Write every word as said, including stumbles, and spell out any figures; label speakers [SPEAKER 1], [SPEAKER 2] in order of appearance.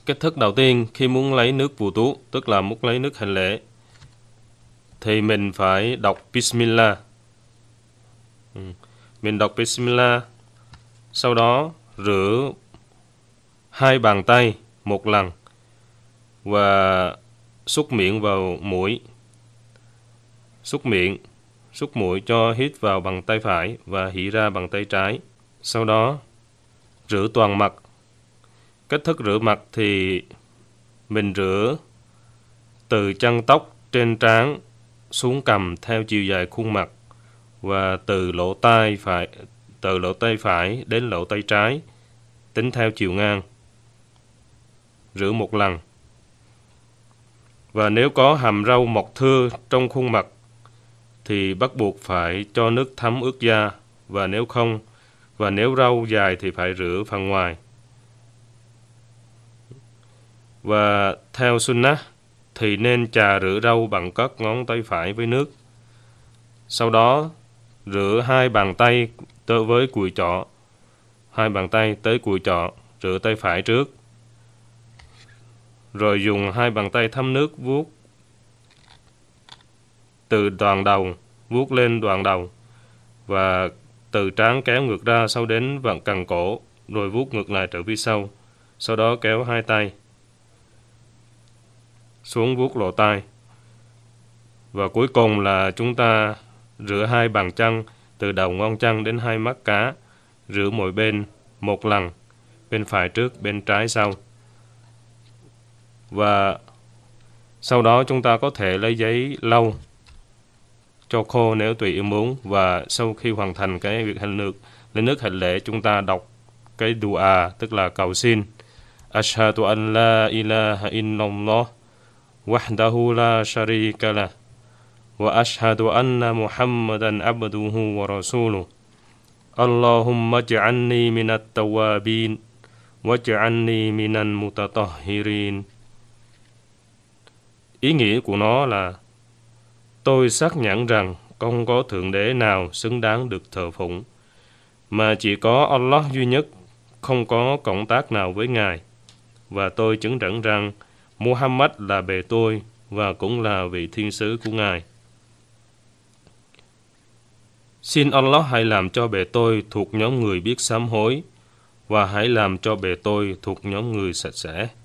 [SPEAKER 1] Cách thức đầu tiên khi muốn lấy nước wudu tú, tức là muốn lấy nước hành lễ, thì mình phải đọc Bismillah. Ừ. Mình đọc Bismillah, sau đó rửa hai bàn tay một lần và xúc miệng vào mũi. Xúc miệng, xúc mũi cho hít vào bằng tay phải và hỉ ra bằng tay trái. Sau đó rửa toàn mặt. Cách thức rửa mặt thì mình rửa từ chân tóc trên trán xuống cằm theo chiều dài khuôn mặt, và từ lỗ tai phải từ lỗ tai phải đến lỗ tai trái tính theo chiều ngang. Rửa một lần. Và nếu có hàm râu mọc thưa trong khuôn mặt thì bắt buộc phải cho nước thấm ướt da, và nếu không và nếu râu dài thì phải rửa phần ngoài. Và theo sunnah thì nên chà rửa râu bằng các ngón tay phải với nước. Sau đó rửa hai bàn tay tới với cùi chỏ. Hai bàn tay tới cùi chỏ, rửa tay phải trước. Rồi dùng hai bàn tay thấm nước vuốt từ đoạn đầu, vuốt lên đoạn đầu, và từ trán kéo ngược ra sau đến vặn cẳng cổ, rồi vuốt ngược lại trở phía sau. Sau đó kéo hai tay xuống vuốt lỗ tai. Và cuối cùng là chúng ta rửa hai bàn chân từ đầu ngón chân đến hai mắt cá, rửa mỗi bên một lần, bên phải trước, bên trái sau. Và sau đó chúng ta có thể lấy giấy lau cho khô nếu tùy ý muốn. Và sau khi hoàn thành cái việc hành nước lấy nước hành lễ, chúng ta đọc cái dua, tức là cầu xin: Ashhadu an la ilaha illallah wahdahu la sharika lah wa ashhadu anna Muhammadan abduhu wa rasuluh. Allahumma ij'alni minat tawwabin waj'alni minal mutatahhirin. Ý nghĩa của nó là: tôi xác nhận rằng không có thượng đế nào xứng đáng được thờ phụng, mà chỉ có Allah duy nhất, không có cộng tác nào với Ngài. Và tôi chứng nhận rằng Muhammad là bề tôi và cũng là vị thiên sứ của Ngài. Xin Allah hãy làm cho bề tôi thuộc nhóm người biết sám hối, và hãy làm cho bề tôi thuộc nhóm người sạch sẽ.